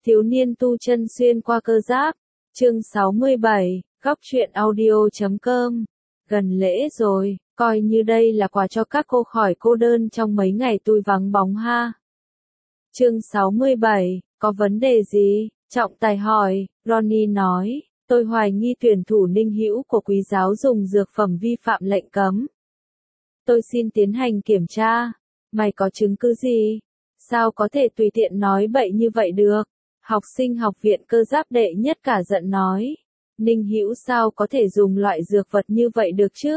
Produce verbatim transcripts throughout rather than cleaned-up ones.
Thiếu niên tu chân xuyên qua cơ giáp. Chương sáu mươi bảy, góc truyện audio chấm com. Gần lễ rồi, coi như đây là quà cho các cô khỏi cô đơn trong mấy ngày tôi vắng bóng ha. Chương sáu mươi bảy, có vấn đề gì? Trọng Tài hỏi. Ronnie nói, tôi hoài nghi tuyển thủ Ninh Hữu của Quý giáo dùng dược phẩm vi phạm lệnh cấm. Tôi xin tiến hành kiểm tra. Mày có chứng cứ gì? Sao có thể tùy tiện nói bậy như vậy được? Học sinh học viện cơ giáp đệ nhất cả giận nói. Ninh Hữu sao có thể dùng loại dược vật như vậy được chứ?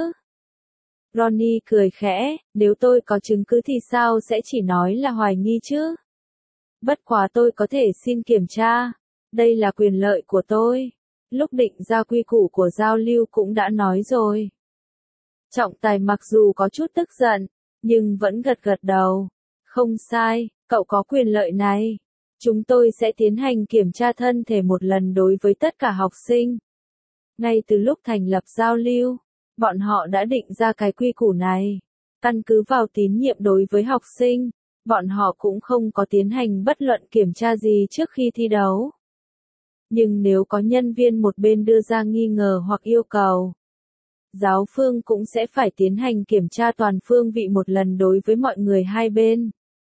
Ronnie cười khẽ, nếu tôi có chứng cứ thì sao sẽ chỉ nói là hoài nghi chứ? Bất quá tôi có thể xin kiểm tra. Đây là quyền lợi của tôi. Lúc định ra quy củ của giao lưu cũng đã nói rồi. Trọng Tài mặc dù có chút tức giận, nhưng vẫn gật gật đầu. Không sai, cậu có quyền lợi này. Chúng tôi sẽ tiến hành kiểm tra thân thể một lần đối với tất cả học sinh. Ngay từ lúc thành lập giao lưu, bọn họ đã định ra cái quy củ này. Căn cứ vào tín nhiệm đối với học sinh, bọn họ cũng không có tiến hành bất luận kiểm tra gì trước khi thi đấu. Nhưng nếu có nhân viên một bên đưa ra nghi ngờ hoặc yêu cầu, giáo phương cũng sẽ phải tiến hành kiểm tra toàn phương vị một lần đối với mọi người hai bên.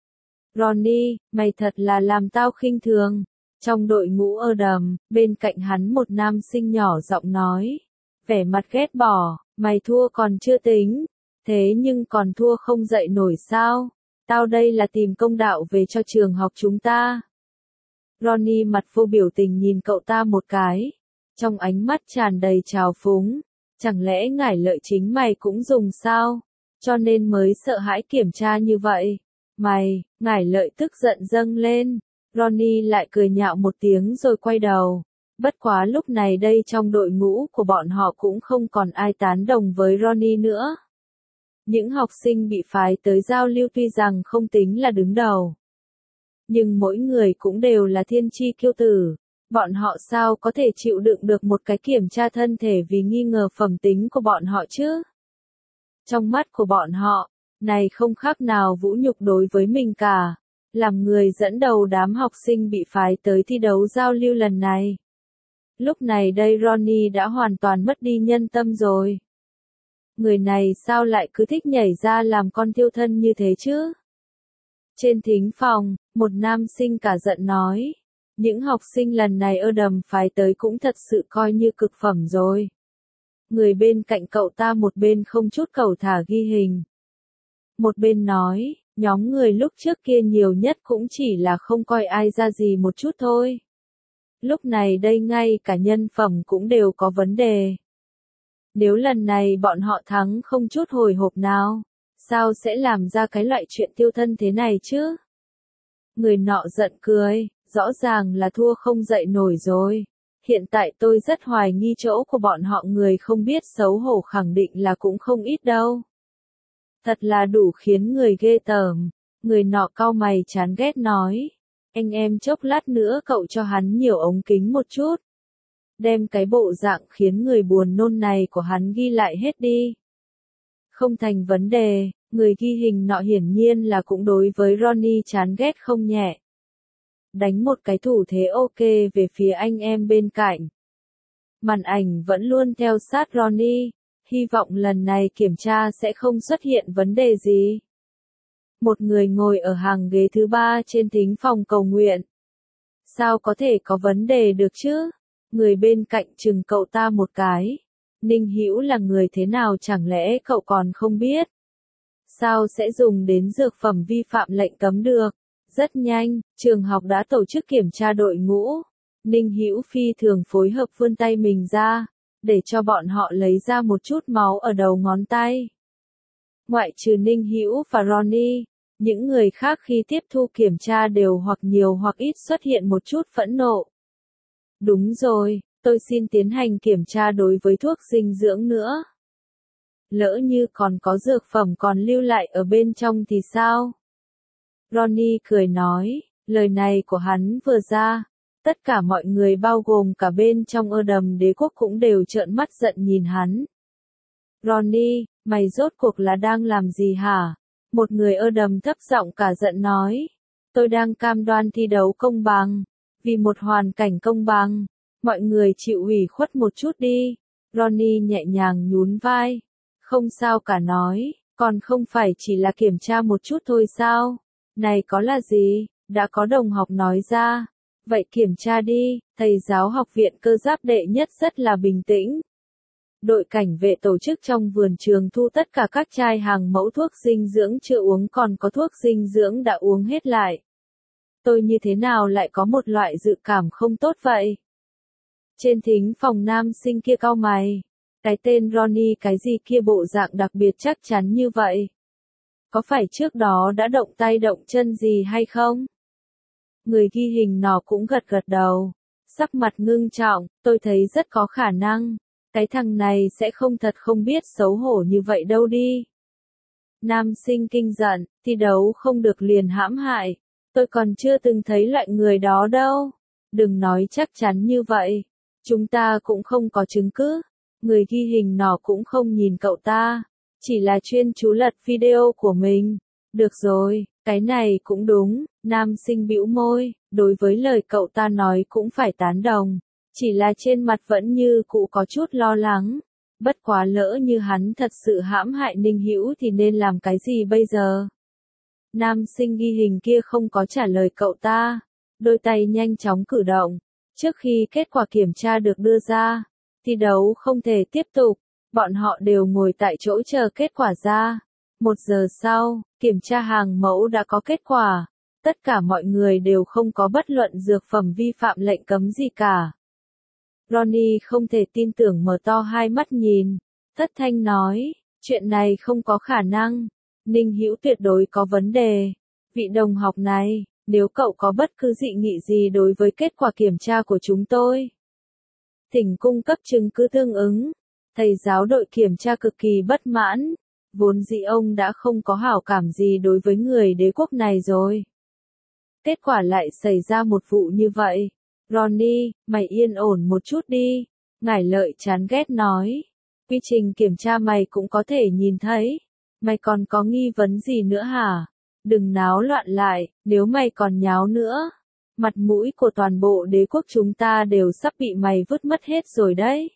Ronnie, mày thật là làm tao khinh thường. Trong đội ngũ Adam, bên cạnh hắn một nam sinh nhỏ giọng nói. Vẻ mặt ghét bỏ, mày thua còn chưa tính. Thế nhưng còn thua không dậy nổi sao? Tao đây là tìm công đạo về cho trường học chúng ta. Ronnie mặt vô biểu tình nhìn cậu ta một cái. Trong ánh mắt tràn đầy trào phúng. Chẳng lẽ ngải lợi chính mày cũng dùng sao? Cho nên mới sợ hãi kiểm tra như vậy. Mày, ngải lợi tức giận dâng lên. Ronnie lại cười nhạo một tiếng rồi quay đầu. Bất quá lúc này đây trong đội ngũ của bọn họ cũng không còn ai tán đồng với Ronnie nữa. Những học sinh bị phái tới giao lưu tuy rằng không tính là đứng đầu. Nhưng mỗi người cũng đều là thiên chi kiêu tử. Bọn họ sao có thể chịu đựng được một cái kiểm tra thân thể vì nghi ngờ phẩm tính của bọn họ chứ? Trong mắt của bọn họ, này không khác nào vũ nhục đối với mình cả. Làm người dẫn đầu đám học sinh bị phái tới thi đấu giao lưu lần này. Lúc này đây Ronnie đã hoàn toàn mất đi nhân tâm rồi. Người này sao lại cứ thích nhảy ra làm con thiêu thân như thế chứ? Trên thính phòng, một nam sinh cả giận nói. Những học sinh lần này Adam phái tới cũng thật sự coi như cực phẩm rồi. Người bên cạnh cậu ta một bên không chút cẩu thả ghi hình. Một bên nói, nhóm người lúc trước kia nhiều nhất cũng chỉ là không coi ai ra gì một chút thôi. Lúc này đây ngay cả nhân phẩm cũng đều có vấn đề. Nếu lần này bọn họ thắng không chút hồi hộp nào, sao sẽ làm ra cái loại chuyện tiêu thân thế này chứ? Người nọ giận cười, rõ ràng là thua không dậy nổi rồi. Hiện tại tôi rất hoài nghi chỗ của bọn họ người không biết xấu hổ khẳng định là cũng không ít đâu. Thật là đủ khiến người ghê tởm. Người nọ cau mày chán ghét nói. Anh em chốc lát nữa cậu cho hắn nhiều ống kính một chút. Đem cái bộ dạng khiến người buồn nôn này của hắn ghi lại hết đi. Không thành vấn đề, người ghi hình nọ hiển nhiên là cũng đối với Ronnie chán ghét không nhẹ. Đánh một cái thủ thế ok về phía anh em bên cạnh. Màn ảnh vẫn luôn theo sát Ronnie. Hy vọng lần này kiểm tra sẽ không xuất hiện vấn đề gì. Một người ngồi ở hàng ghế thứ ba trên thính phòng cầu nguyện. Sao có thể có vấn đề được chứ? Người bên cạnh chừng cậu ta một cái. Ninh Hữu là người thế nào chẳng lẽ cậu còn không biết? Sao sẽ dùng đến dược phẩm vi phạm lệnh cấm được? Rất nhanh, trường học đã tổ chức kiểm tra đội ngũ. Ninh Hữu phi thường phối hợp vươn tay mình ra. Để cho bọn họ lấy ra một chút máu ở đầu ngón tay. Ngoại trừ Ninh Hữu và Ronnie, những người khác khi tiếp thu kiểm tra đều hoặc nhiều hoặc ít xuất hiện một chút phẫn nộ. Đúng rồi, tôi xin tiến hành kiểm tra đối với thuốc dinh dưỡng nữa. Lỡ như còn có dược phẩm còn lưu lại ở bên trong thì sao? Ronnie cười nói, lời này của hắn vừa ra. Tất cả mọi người bao gồm cả bên trong Adam đế quốc cũng đều trợn mắt giận nhìn hắn. Ronnie, mày rốt cuộc là đang làm gì hả? Một người Adam thấp giọng cả giận nói. Tôi đang cam đoan thi đấu công bằng. Vì một hoàn cảnh công bằng, mọi người chịu ủy khuất một chút đi. Ronnie nhẹ nhàng nhún vai. Không sao cả nói, còn không phải chỉ là kiểm tra một chút thôi sao? Này có là gì? Đã có đồng học nói ra. Vậy kiểm tra đi, thầy giáo học viện cơ giáp đệ nhất rất là bình tĩnh. Đội cảnh vệ tổ chức trong vườn trường thu tất cả các chai hàng mẫu thuốc dinh dưỡng chưa uống, còn có thuốc dinh dưỡng đã uống hết lại. Tôi như thế nào lại có một loại dự cảm không tốt vậy? Trên thính phòng nam sinh kia cau mày. Cái tên Ronnie cái gì kia bộ dạng đặc biệt chắc chắn như vậy. Có phải trước đó đã động tay động chân gì hay không? Người ghi hình nọ cũng gật gật đầu. Sắc mặt ngưng trọng, tôi thấy rất có khả năng. Cái thằng này sẽ không thật không biết xấu hổ như vậy đâu đi. Nam sinh kinh giận, thi đấu không được liền hãm hại. Tôi còn chưa từng thấy loại người đó đâu. Đừng nói chắc chắn như vậy. Chúng ta cũng không có chứng cứ. Người ghi hình nọ cũng không nhìn cậu ta. Chỉ là chuyên chú lật video của mình. Được rồi, cái này cũng đúng. Nam sinh bĩu môi, đối với lời cậu ta nói cũng phải tán đồng. Chỉ là trên mặt vẫn như cũ có chút lo lắng. Bất quá lỡ như hắn thật sự hãm hại Ninh Hữu thì nên làm cái gì bây giờ? Nam sinh ghi hình kia không có trả lời cậu ta. Đôi tay nhanh chóng cử động. Trước khi kết quả kiểm tra được đưa ra, thi đấu không thể tiếp tục. Bọn họ đều ngồi tại chỗ chờ kết quả ra. Một giờ sau, kiểm tra hàng mẫu đã có kết quả. Tất cả mọi người đều không có bất luận dược phẩm vi phạm lệnh cấm gì cả. Ronnie không thể tin tưởng mở to hai mắt nhìn. Thất thanh nói, chuyện này không có khả năng. Ninh Hữu tuyệt đối có vấn đề. Vị đồng học này, nếu cậu có bất cứ dị nghị gì đối với kết quả kiểm tra của chúng tôi, thỉnh cung cấp chứng cứ tương ứng. Thầy giáo đội kiểm tra cực kỳ bất mãn. Vốn dĩ ông đã không có hảo cảm gì đối với người đế quốc này rồi. Kết quả lại xảy ra một vụ như vậy. Ronnie, mày yên ổn một chút đi. Ngải Lợi chán ghét nói. Quy trình kiểm tra mày cũng có thể nhìn thấy. Mày còn có nghi vấn gì nữa hả? Đừng náo loạn lại, nếu mày còn nháo nữa. Mặt mũi của toàn bộ đế quốc chúng ta đều sắp bị mày vứt mất hết rồi đấy.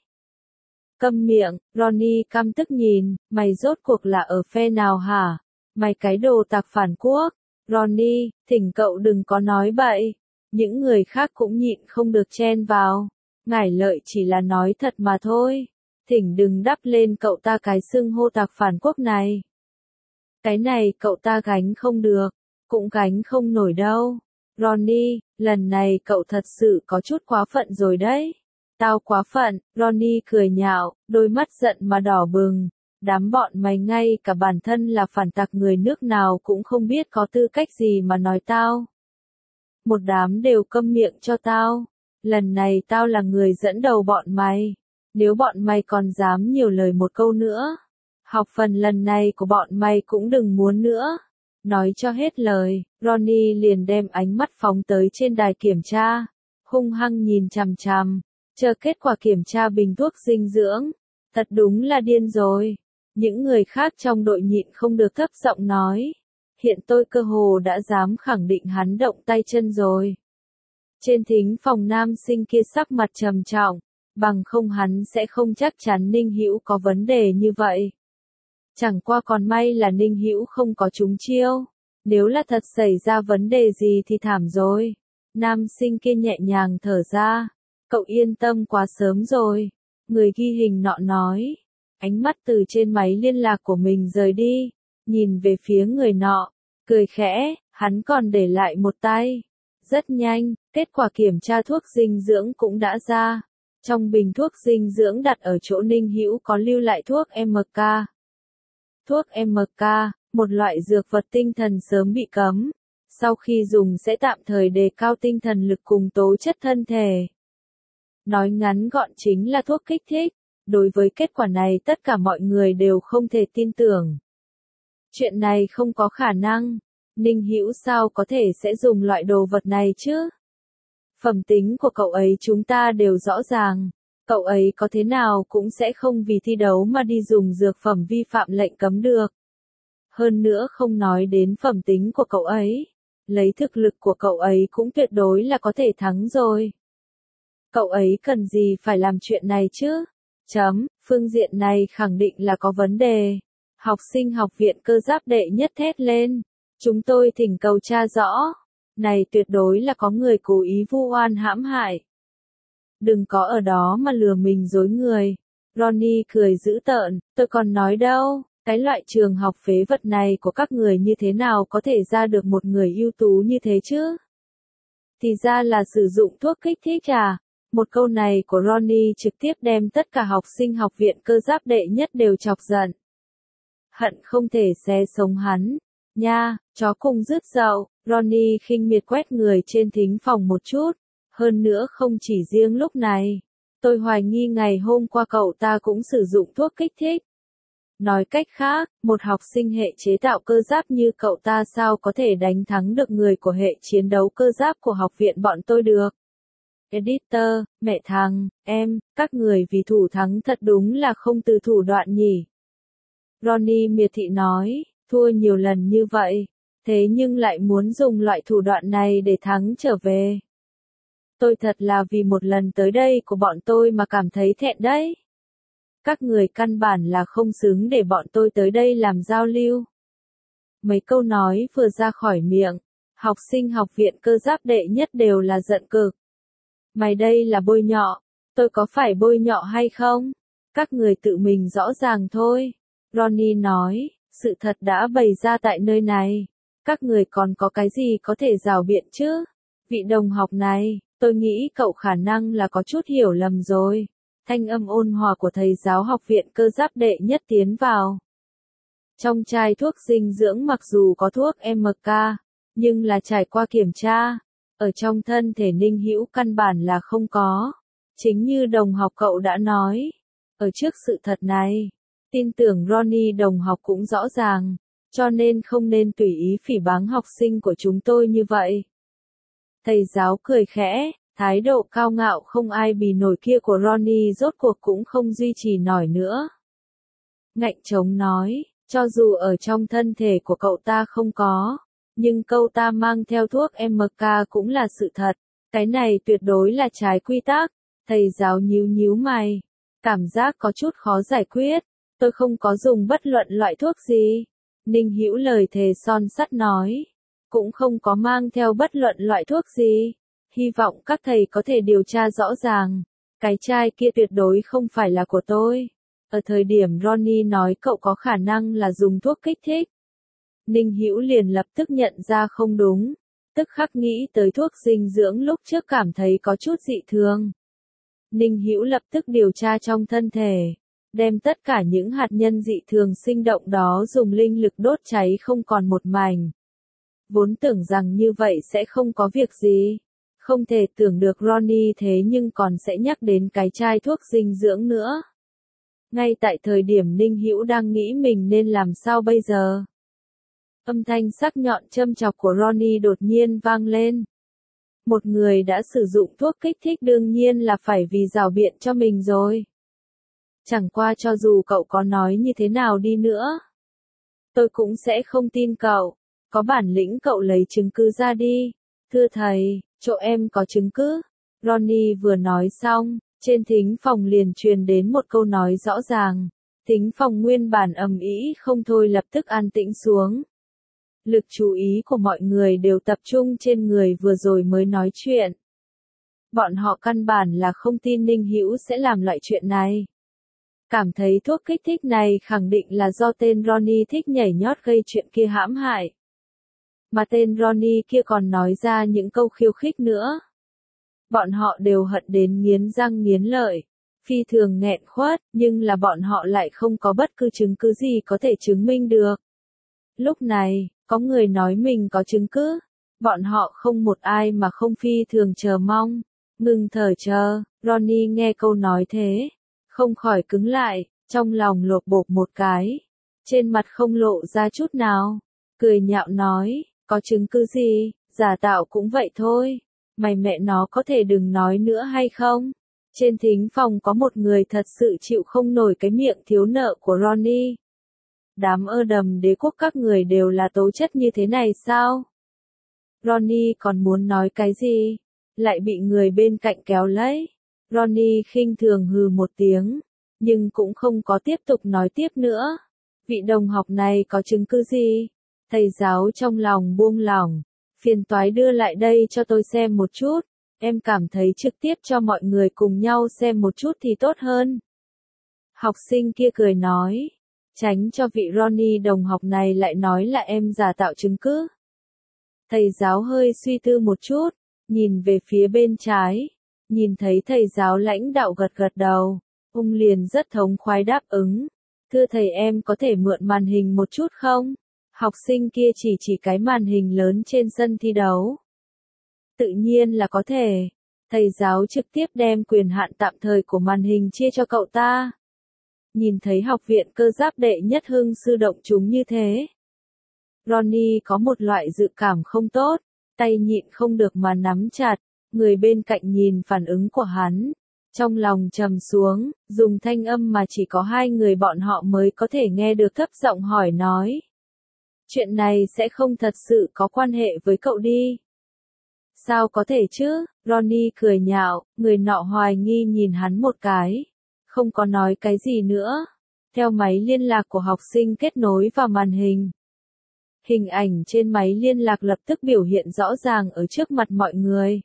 Câm miệng, Ronnie căm tức nhìn, mày rốt cuộc là ở phe nào hả? Mày cái đồ tặc phản quốc. Ronnie, thỉnh cậu đừng có nói bậy. Những người khác cũng nhịn không được chen vào. Ngải Lợi chỉ là nói thật mà thôi. Thỉnh đừng đắp lên cậu ta cái xưng hô tặc phản quốc này. Cái này cậu ta gánh không được, cũng gánh không nổi đâu. Ronnie, lần này cậu thật sự có chút quá phận rồi đấy. Tao quá phận, Ronnie cười nhạo, đôi mắt giận mà đỏ bừng. Đám bọn mày ngay cả bản thân là phản tặc người nước nào cũng không biết có tư cách gì mà nói tao. Một đám đều câm miệng cho tao. Lần này tao là người dẫn đầu bọn mày. Nếu bọn mày còn dám nhiều lời một câu nữa, học phần lần này của bọn mày cũng đừng muốn nữa. Nói cho hết lời, Ronnie liền đem ánh mắt phóng tới trên đài kiểm tra. Hung hăng nhìn chằm chằm. Chờ kết quả kiểm tra bình thuốc dinh dưỡng. Thật đúng là điên rồi. Những người khác trong đội nhịn không được thấp giọng nói. Hiện tôi cơ hồ đã dám khẳng định hắn động tay chân rồi. Trên thính phòng nam sinh kia sắc mặt trầm trọng. Bằng không hắn sẽ không chắc chắn Ninh Hữu có vấn đề như vậy. Chẳng qua còn may là Ninh Hữu không có trúng chiêu. Nếu là thật xảy ra vấn đề gì thì thảm rồi. Nam sinh kia nhẹ nhàng thở ra. Cậu yên tâm quá sớm rồi. Người ghi hình nọ nói. Ánh mắt từ trên máy liên lạc của mình rời đi. Nhìn về phía người nọ. Cười khẽ, hắn còn để lại một tay. Rất nhanh, kết quả kiểm tra thuốc dinh dưỡng cũng đã ra. Trong bình thuốc dinh dưỡng đặt ở chỗ Ninh Hữu có lưu lại thuốc em ca. Thuốc em ca, một loại dược vật tinh thần sớm bị cấm. Sau khi dùng sẽ tạm thời đề cao tinh thần lực cùng tố chất thân thể. Nói ngắn gọn chính là thuốc kích thích. Đối với kết quả này tất cả mọi người đều không thể tin tưởng. Chuyện này không có khả năng. Ninh Hữu sao có thể sẽ dùng loại đồ vật này chứ? Phẩm tính của cậu ấy chúng ta đều rõ ràng. Cậu ấy có thế nào cũng sẽ không vì thi đấu mà đi dùng dược phẩm vi phạm lệnh cấm được. Hơn nữa không nói đến phẩm tính của cậu ấy. Lấy thực lực của cậu ấy cũng tuyệt đối là có thể thắng rồi. Cậu ấy cần gì phải làm chuyện này chứ? Chấm, phương diện này khẳng định là có vấn đề. Học sinh học viện cơ giáp đệ nhất thét lên. Chúng tôi thỉnh cầu tra rõ. Này tuyệt đối là có người cố ý vu oan hãm hại. Đừng có ở đó mà lừa mình dối người. Ronnie cười dữ tợn, tôi còn nói đâu, cái loại trường học phế vật này của các người như thế nào có thể ra được một người ưu tú như thế chứ? Thì ra là sử dụng thuốc kích thích à? Một câu này của Ronnie trực tiếp đem tất cả học sinh học viện cơ giáp đệ nhất đều chọc giận. Hận không thể xé sống hắn. Nha, chó cùng rứt dậu, Ronnie khinh miệt quét người trên thính phòng một chút. Hơn nữa không chỉ riêng lúc này. Tôi hoài nghi ngày hôm qua cậu ta cũng sử dụng thuốc kích thích. Nói cách khác, một học sinh hệ chế tạo cơ giáp như cậu ta sao có thể đánh thắng được người của hệ chiến đấu cơ giáp của học viện bọn tôi được. Editor, mẹ thằng, em, các người vì thủ thắng thật đúng là không từ thủ đoạn nhỉ. Ronnie miệt thị nói, thua nhiều lần như vậy, thế nhưng lại muốn dùng loại thủ đoạn này để thắng trở về. Tôi thật là vì một lần tới đây của bọn tôi mà cảm thấy thẹn đấy. Các người căn bản là không xứng để bọn tôi tới đây làm giao lưu. Mấy câu nói vừa ra khỏi miệng, học sinh học viện cơ giáp đệ nhất đều là giận cực. Mày đây là bôi nhọ, tôi có phải bôi nhọ hay không? Các người tự mình rõ ràng thôi. Ronnie nói, sự thật đã bày ra tại nơi này. Các người còn có cái gì có thể rào biện chứ? Vị đồng học này, tôi nghĩ cậu khả năng là có chút hiểu lầm rồi. Thanh âm ôn hòa của thầy giáo học viện cơ giáp đệ nhất tiến vào. Trong chai thuốc dinh dưỡng mặc dù có thuốc em ca, nhưng là trải qua kiểm tra, ở trong thân thể Ninh Hữu căn bản là không có. Chính như đồng học cậu đã nói, ở trước sự thật này, tin tưởng Ronnie đồng học cũng rõ ràng, cho nên không nên tùy ý phỉ báng học sinh của chúng tôi như vậy. Thầy giáo cười khẽ, thái độ cao ngạo không ai bì nổi kia của Ronnie rốt cuộc cũng không duy trì nổi nữa. Ngạnh trống nói, cho dù ở trong thân thể của cậu ta không có, nhưng cậu ta mang theo thuốc em ca cũng là sự thật. Cái này tuyệt đối là trái quy tắc. Thầy giáo nhíu nhíu mày, cảm giác có chút khó giải quyết. Tôi không có dùng bất luận loại thuốc gì. Ninh Hữu lời thề son sắt nói, cũng không có mang theo bất luận loại thuốc gì. Hy vọng các thầy có thể điều tra rõ ràng. Cái chai kia tuyệt đối không phải là của tôi. Ở thời điểm Ronnie nói cậu có khả năng là dùng thuốc kích thích, Ninh Hữu liền lập tức nhận ra không đúng, tức khắc nghĩ tới thuốc dinh dưỡng lúc trước cảm thấy có chút dị thường. Ninh Hữu lập tức điều tra trong thân thể, đem tất cả những hạt nhân dị thường sinh động đó dùng linh lực đốt cháy không còn một mảnh. Vốn tưởng rằng như vậy sẽ không có việc gì, không thể tưởng được Ronnie thế nhưng còn sẽ nhắc đến cái chai thuốc dinh dưỡng nữa. Ngay tại thời điểm Ninh Hữu đang nghĩ mình nên làm sao bây giờ, âm thanh sắc nhọn châm chọc của Ronnie đột nhiên vang lên. Một người đã sử dụng thuốc kích thích đương nhiên là phải vì rào biện cho mình rồi. Chẳng qua cho dù cậu có nói như thế nào đi nữa, tôi cũng sẽ không tin cậu. Có bản lĩnh cậu lấy chứng cứ ra đi. Thưa thầy, chỗ em có chứng cứ. Ronnie vừa nói xong, trên thính phòng liền truyền đến một câu nói rõ ràng. Thính phòng nguyên bản ầm ĩ không thôi lập tức an tĩnh xuống. Lực chú ý của mọi người đều tập trung trên người vừa rồi mới nói chuyện. Bọn họ căn bản là không tin Ninh Hữu sẽ làm loại chuyện này. Cảm thấy thuốc kích thích này khẳng định là do tên Ronnie thích nhảy nhót gây chuyện kia hãm hại. Mà tên Ronnie kia còn nói ra những câu khiêu khích nữa. Bọn họ đều hận đến nghiến răng nghiến lợi, phi thường nghẹn khuất, nhưng là bọn họ lại không có bất cứ chứng cứ gì có thể chứng minh được. Lúc này, có người nói mình có chứng cứ, bọn họ không một ai mà không phi thường chờ mong, ngừng thở chờ. Ronnie nghe câu nói thế, không khỏi cứng lại, trong lòng lột bột một cái, trên mặt không lộ ra chút nào, cười nhạo nói, có chứng cứ gì, giả tạo cũng vậy thôi, mày mẹ nó có thể đừng nói nữa hay không? Trên thính phòng có một người thật sự chịu không nổi cái miệng thiếu nợ của Ronnie. Đám ơ đầm đế quốc các người đều là tố chất như thế này sao? Ronnie còn muốn nói cái gì, lại bị người bên cạnh kéo lấy. Ronnie khinh thường hừ một tiếng, nhưng cũng không có tiếp tục nói tiếp nữa. Vị đồng học này có chứng cứ gì? Thầy giáo trong lòng buông lỏng, phiền toái đưa lại đây cho tôi xem một chút. Em cảm thấy trực tiếp cho mọi người cùng nhau xem một chút thì tốt hơn. Học sinh kia cười nói, tránh cho vị Ronnie đồng học này lại nói là em giả tạo chứng cứ. Thầy giáo hơi suy tư một chút, nhìn về phía bên trái, nhìn thấy thầy giáo lãnh đạo gật gật đầu, ông liền rất thống khoái đáp ứng. Thưa thầy, em có thể mượn màn hình một chút không? Học sinh kia chỉ chỉ cái màn hình lớn trên sân thi đấu. Tự nhiên là có thể. Thầy giáo trực tiếp đem quyền hạn tạm thời của màn hình chia cho cậu ta. Nhìn thấy học viện cơ giáp đệ nhất hưng sư động chúng như thế, Ronnie có một loại dự cảm không tốt, tay nhịn không được mà nắm chặt. Người bên cạnh nhìn phản ứng của hắn, trong lòng trầm xuống, dùng thanh âm mà chỉ có hai người bọn họ mới có thể nghe được thấp giọng hỏi nói. Chuyện này sẽ không thật sự có quan hệ với cậu đi. Sao có thể chứ? Ronnie cười nhạo, người nọ hoài nghi nhìn hắn một cái, không có nói cái gì nữa. Theo máy liên lạc của học sinh kết nối vào màn hình. Hình ảnh trên máy liên lạc lập tức biểu hiện rõ ràng ở trước mặt mọi người.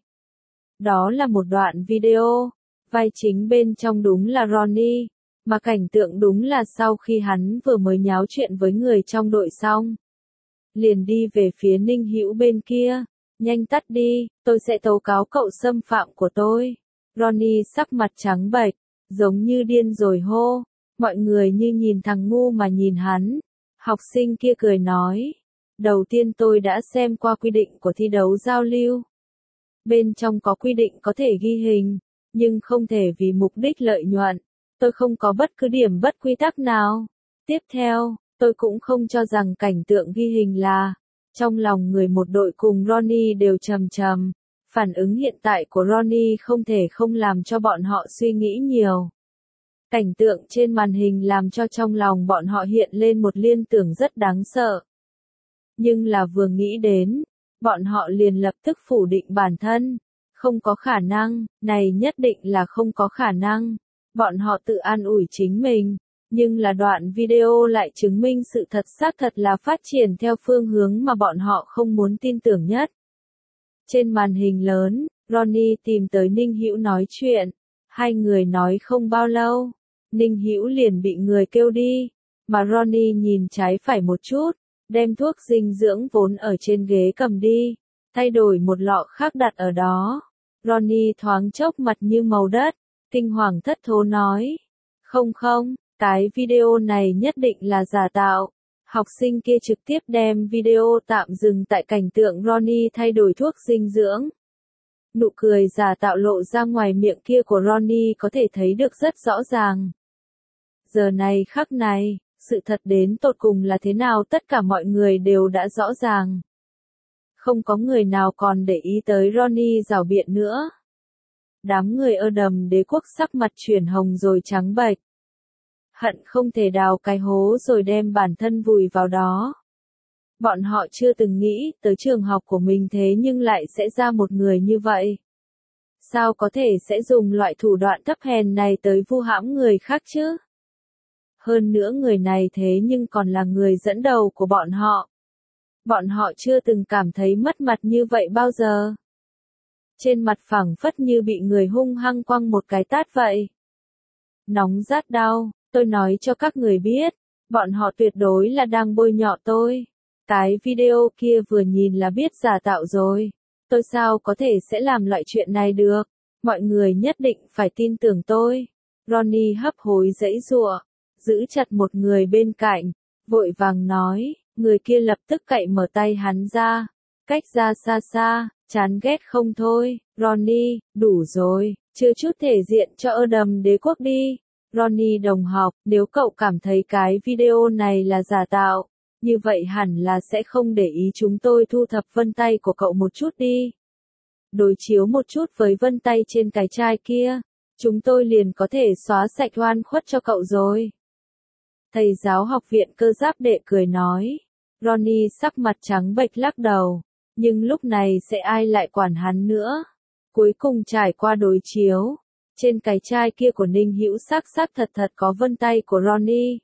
Đó là một đoạn video, vai chính bên trong đúng là Ronnie, mà cảnh tượng đúng là sau khi hắn vừa mới nháo chuyện với người trong đội xong. Liền đi về phía Ninh Hữu bên kia, nhanh tắt đi, tôi sẽ tố cáo cậu xâm phạm của tôi. Ronnie sắc mặt trắng bệch, giống như điên rồi hô, mọi người như nhìn thằng ngu mà nhìn hắn. Học sinh kia cười nói, đầu tiên tôi đã xem qua quy định của thi đấu giao lưu. Bên trong có quy định có thể ghi hình, nhưng không thể vì mục đích lợi nhuận. Tôi không có bất cứ điểm bất quy tắc nào. Tiếp theo, tôi cũng không cho rằng cảnh tượng ghi hình là. Trong lòng người một đội cùng Ronnie đều trầm trầm. Phản ứng hiện tại của Ronnie không thể không làm cho bọn họ suy nghĩ nhiều. Cảnh tượng trên màn hình làm cho trong lòng bọn họ hiện lên một liên tưởng rất đáng sợ. Nhưng là vừa nghĩ đến, bọn họ liền lập tức phủ định bản thân. Không có khả năng, này nhất định là không có khả năng. Bọn họ tự an ủi chính mình, nhưng là đoạn video lại chứng minh sự thật xác thật là phát triển theo phương hướng mà bọn họ không muốn tin tưởng nhất. Trên màn hình lớn, Ronnie tìm tới Ninh Hữu nói chuyện. Hai người nói không bao lâu, Ninh Hữu liền bị người kêu đi, mà Ronnie nhìn trái phải một chút, đem thuốc dinh dưỡng vốn ở trên ghế cầm đi, thay đổi một lọ khác đặt ở đó. Ronnie thoáng chốc mặt như màu đất, kinh hoàng thất thố nói. Không không, cái video này nhất định là giả tạo. Học sinh kia trực tiếp đem video tạm dừng tại cảnh tượng Ronnie thay đổi thuốc dinh dưỡng. Nụ cười giả tạo lộ ra ngoài miệng kia của Ronnie có thể thấy được rất rõ ràng. Giờ này khắc này, sự thật đến tột cùng là thế nào tất cả mọi người đều đã rõ ràng. Không có người nào còn để ý tới Ronnie rảo biện nữa. Đám người ơ đầm đế quốc sắc mặt chuyển hồng rồi trắng bệch. Hận không thể đào cái hố rồi đem bản thân vùi vào đó. Bọn họ chưa từng nghĩ tới trường học của mình thế nhưng lại sẽ ra một người như vậy. Sao có thể sẽ dùng loại thủ đoạn thấp hèn này tới vu hãm người khác chứ? Hơn nữa người này thế nhưng còn là người dẫn đầu của bọn họ. Bọn họ chưa từng cảm thấy mất mặt như vậy bao giờ. Trên mặt phẳng phất như bị người hung hăng quăng một cái tát vậy. Nóng rát đau, tôi nói cho các người biết, bọn họ tuyệt đối là đang bôi nhọ tôi. Cái video kia vừa nhìn là biết giả tạo rồi. Tôi sao có thể sẽ làm loại chuyện này được? Mọi người nhất định phải tin tưởng tôi. Ronnie hấp hối giãy giụa, giữ chặt một người bên cạnh, vội vàng nói, người kia lập tức cậy mở tay hắn ra, cách ra xa xa, chán ghét không thôi. Ronnie, đủ rồi, chưa chút thể diện cho ơ đầm đế quốc đi. Ronnie đồng học, nếu cậu cảm thấy cái video này là giả tạo, như vậy hẳn là sẽ không để ý chúng tôi thu thập vân tay của cậu một chút đi. Đối chiếu một chút với vân tay trên cái chai kia, chúng tôi liền có thể xóa sạch oan khuất cho cậu rồi. Thầy giáo học viện cơ giáp đệ cười nói. Ronnie sắc mặt trắng bệch lắc đầu. Nhưng lúc này sẽ ai lại quản hắn nữa. Cuối cùng trải qua đối chiếu, trên cái chai kia của Ninh Hữu xác xác thật thật có vân tay của Ronnie.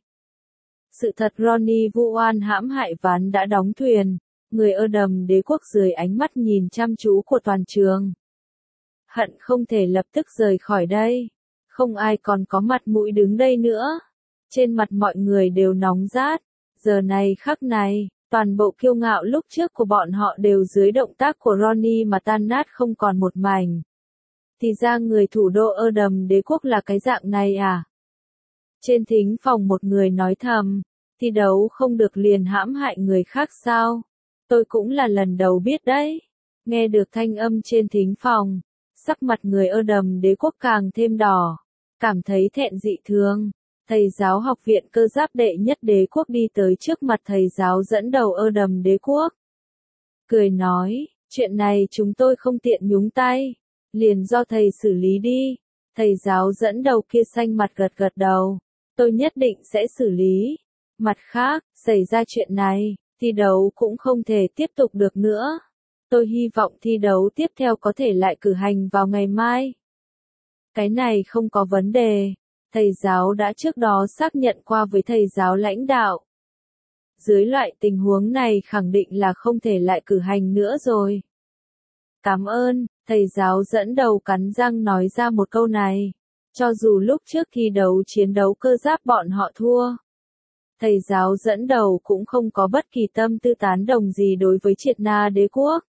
Sự thật Ronnie vu oan hãm hại Ván đã đóng thuyền, người ơ đầm đế quốc dưới ánh mắt nhìn chăm chú của toàn trường. Hận không thể lập tức rời khỏi đây, không ai còn có mặt mũi đứng đây nữa. Trên mặt mọi người đều nóng rát, giờ này khắc này, toàn bộ kiêu ngạo lúc trước của bọn họ đều dưới động tác của Ronnie mà tan nát không còn một mảnh. Thì ra người thủ đô ơ đầm đế quốc là cái dạng này à? Trên thính phòng một người nói thầm, thi đấu không được liền hãm hại người khác sao? Tôi cũng là lần đầu biết đấy. Nghe được thanh âm trên thính phòng, sắc mặt người ơ đầm đế quốc càng thêm đỏ, cảm thấy thẹn dị thường. Thầy giáo học viện cơ giáp đệ nhất đế quốc đi tới trước mặt thầy giáo dẫn đầu ơ đầm đế quốc. Cười nói, chuyện này chúng tôi không tiện nhúng tay, liền do thầy xử lý đi. Thầy giáo dẫn đầu kia xanh mặt gật gật đầu, tôi nhất định sẽ xử lý. Mặt khác, xảy ra chuyện này, thi đấu cũng không thể tiếp tục được nữa. Tôi hy vọng thi đấu tiếp theo có thể lại cử hành vào ngày mai. Cái này không có vấn đề. Thầy giáo đã trước đó xác nhận qua với thầy giáo lãnh đạo. Dưới loại tình huống này khẳng định là không thể lại cử hành nữa rồi. Cảm ơn, thầy giáo dẫn đầu cắn răng nói ra một câu này. Cho dù lúc trước thi đấu chiến đấu cơ giáp bọn họ thua, thầy giáo dẫn đầu cũng không có bất kỳ tâm tư tán đồng gì đối với Triệt Na đế quốc.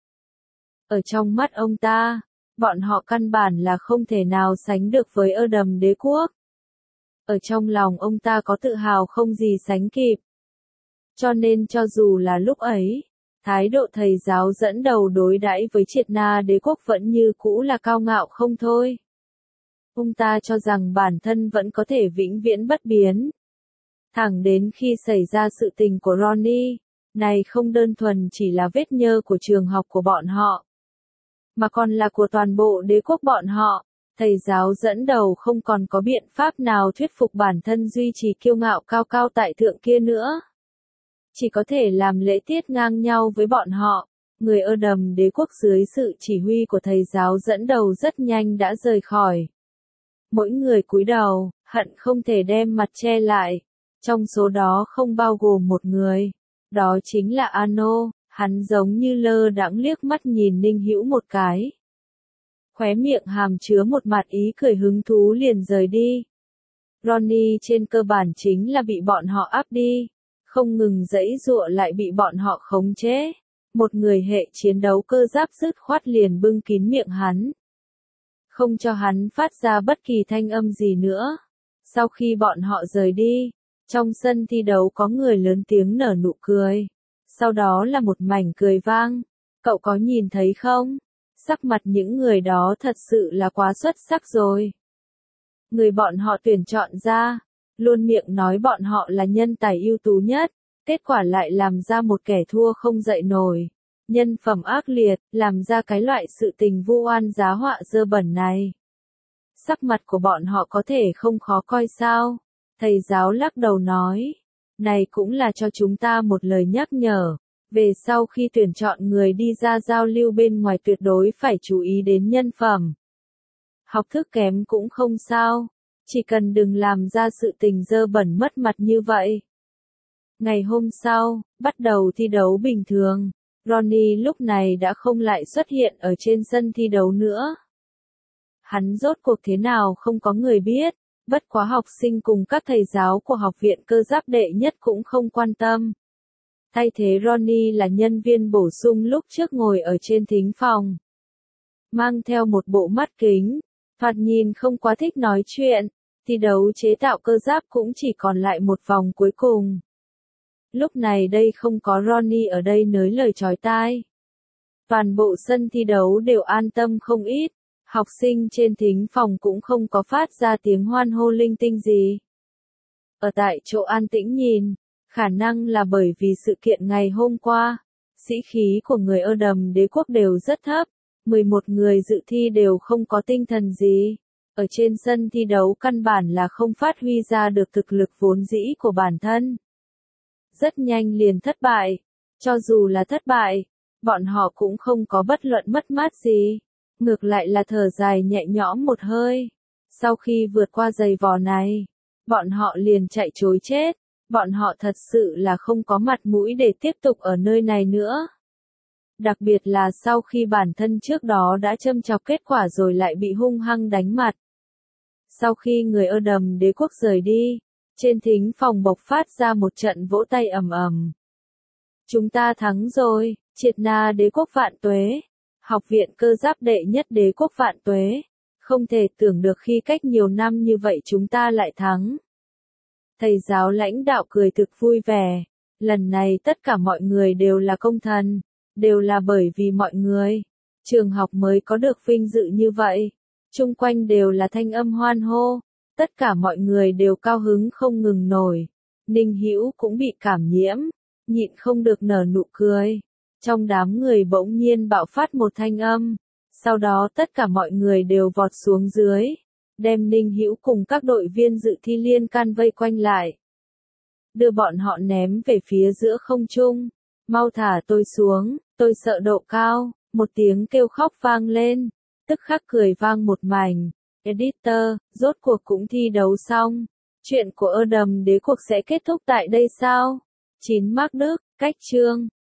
Ở trong mắt ông ta, bọn họ căn bản là không thể nào sánh được với ơ đầm đế quốc. Ở trong lòng ông ta có tự hào không gì sánh kịp. Cho nên cho dù là lúc ấy, thái độ thầy giáo dẫn đầu đối đãi với Triệt Na đế quốc vẫn như cũ là cao ngạo không thôi. Ông ta cho rằng bản thân vẫn có thể vĩnh viễn bất biến. Thẳng đến khi xảy ra sự tình của Ronnie, này không đơn thuần chỉ là vết nhơ của trường học của bọn họ, mà còn là của toàn bộ đế quốc bọn họ. Thầy giáo dẫn đầu không còn có biện pháp nào thuyết phục bản thân duy trì kiêu ngạo cao cao tại thượng kia nữa. Chỉ có thể làm lễ tiết ngang nhau với bọn họ. Người ơ đầm đế quốc dưới sự chỉ huy của thầy giáo dẫn đầu rất nhanh đã rời khỏi. Mỗi người cúi đầu, hận không thể đem mặt che lại. Trong số đó không bao gồm một người. Đó chính là Ano, hắn giống như lơ đãng liếc mắt nhìn Ninh Hữu một cái. Khóe miệng hàm chứa một mặt ý cười hứng thú liền rời đi. Ronnie trên cơ bản chính là bị bọn họ áp đi, không ngừng giãy giụa lại bị bọn họ khống chế. Một người hệ chiến đấu cơ giáp dứt khoát liền bưng kín miệng hắn, không cho hắn phát ra bất kỳ thanh âm gì nữa. Sau khi bọn họ rời đi, trong sân thi đấu có người lớn tiếng nở nụ cười, sau đó là một mảnh cười vang. Cậu có nhìn thấy không? Sắc mặt những người đó thật sự là quá xuất sắc rồi. Người bọn họ tuyển chọn ra, luôn miệng nói bọn họ là nhân tài ưu tú nhất, kết quả lại làm ra một kẻ thua không dậy nổi. Nhân phẩm ác liệt, làm ra cái loại sự tình vu oan giá họa dơ bẩn này. Sắc mặt của bọn họ có thể không khó coi sao? Thầy giáo lắc đầu nói, này cũng là cho chúng ta một lời nhắc nhở. Về sau khi tuyển chọn người đi ra giao lưu bên ngoài tuyệt đối phải chú ý đến nhân phẩm. Học thức kém cũng không sao, chỉ cần đừng làm ra sự tình dơ bẩn mất mặt như vậy. Ngày hôm sau, bắt đầu thi đấu bình thường, Ronnie lúc này đã không lại xuất hiện ở trên sân thi đấu nữa. Hắn rốt cuộc thế nào không có người biết, bất quá học sinh cùng các thầy giáo của học viện cơ giáp đệ nhất cũng không quan tâm. Thay thế Ronnie là nhân viên bổ sung lúc trước ngồi ở trên thính phòng. Mang theo một bộ mắt kính, thoạt nhìn không quá thích nói chuyện, thi đấu chế tạo cơ giáp cũng chỉ còn lại một vòng cuối cùng. Lúc này đây không có Ronnie ở đây nới lời chói tai. Toàn bộ sân thi đấu đều an tâm không ít, học sinh trên thính phòng cũng không có phát ra tiếng hoan hô linh tinh gì. Ở tại chỗ an tĩnh nhìn, khả năng là bởi vì sự kiện ngày hôm qua, sĩ khí của người ơ đầm đế quốc đều rất thấp, mười một người dự thi đều không có tinh thần gì. Ở trên sân thi đấu căn bản là không phát huy ra được thực lực vốn dĩ của bản thân. Rất nhanh liền thất bại, cho dù là thất bại, bọn họ cũng không có bất luận mất mát gì, ngược lại là thở dài nhẹ nhõm một hơi. Sau khi vượt qua giày vò này, bọn họ liền chạy trối chết, bọn họ thật sự là không có mặt mũi để tiếp tục ở nơi này nữa. Đặc biệt là sau khi bản thân trước đó đã châm chọc kết quả rồi lại bị hung hăng đánh mặt. Sau khi người Ơ Đầm đế quốc rời đi, trên thính phòng bộc phát ra một trận vỗ tay ầm ầm. Chúng ta thắng rồi, Triệt Na đế quốc vạn tuế, học viện cơ giáp đệ nhất đế quốc vạn tuế, không thể tưởng được khi cách nhiều năm như vậy chúng ta lại thắng. Thầy giáo lãnh đạo cười thực vui vẻ, lần này tất cả mọi người đều là công thần, đều là bởi vì mọi người, trường học mới có được vinh dự như vậy. Chung quanh đều là thanh âm hoan hô, tất cả mọi người đều cao hứng không ngừng nổi. Ninh Hữu cũng bị cảm nhiễm, nhịn không được nở nụ cười. Trong đám người bỗng nhiên bạo phát một thanh âm, sau đó tất cả mọi người đều vọt xuống dưới, đem Ninh Hữu cùng các đội viên dự thi liên can vây quanh lại. Đưa bọn họ ném về phía giữa không trung, mau thả tôi xuống, tôi sợ độ cao, một tiếng kêu khóc vang lên. Tức khắc cười vang một mảnh. Editor, rốt cuộc cũng thi đấu xong. Chuyện của Ơ Đầm đế quốc sẽ kết thúc tại đây sao? chín Mark Đức, cách chương.